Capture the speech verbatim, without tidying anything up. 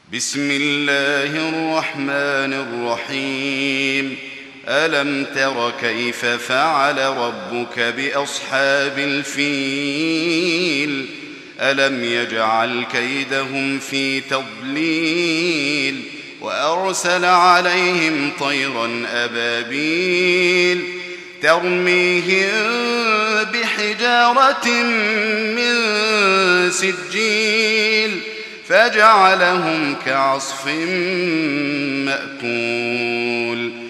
بسم الله الرحمن الرحيم. ألم تر كيف فعل ربك بأصحاب الفيل؟ ألم يجعل كيدهم في تضليل وأرسل عليهم طيرا أبابيل ترميهم بحجارة من سجيل فجعلهم كعصف مأكول.